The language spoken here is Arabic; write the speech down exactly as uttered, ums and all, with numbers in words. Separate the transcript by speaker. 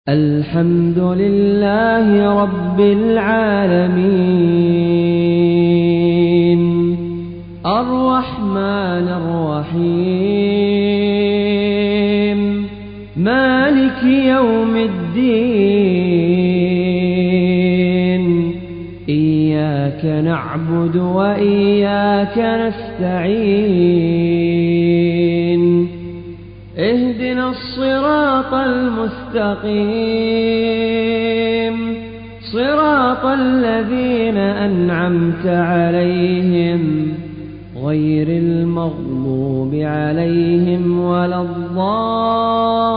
Speaker 1: الحمد لله رب العالمين الرحمن الرحيم مالك يوم الدين إياك نعبد وإياك نستعين اهدنا الصراط المستقيم صراط الذين أنعمت عليهم غير المغضوب عليهم ولا الضالين